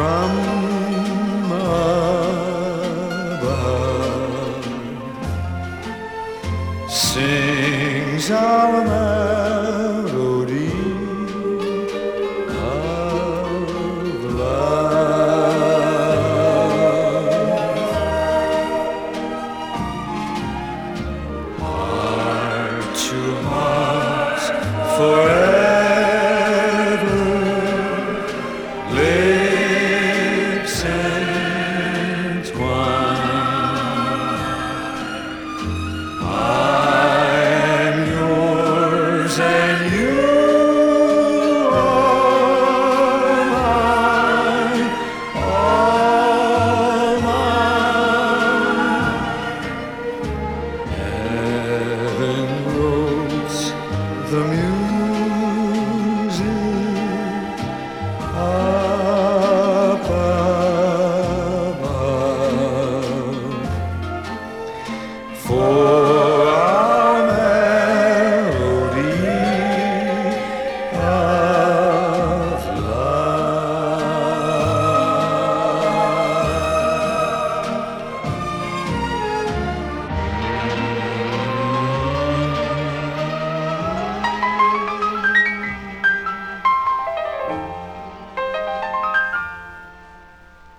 from above sings our melody of love. Heart to heart forever, lips entwined. I'm yours and you are mine, all mine. Heaven wrote the music up above for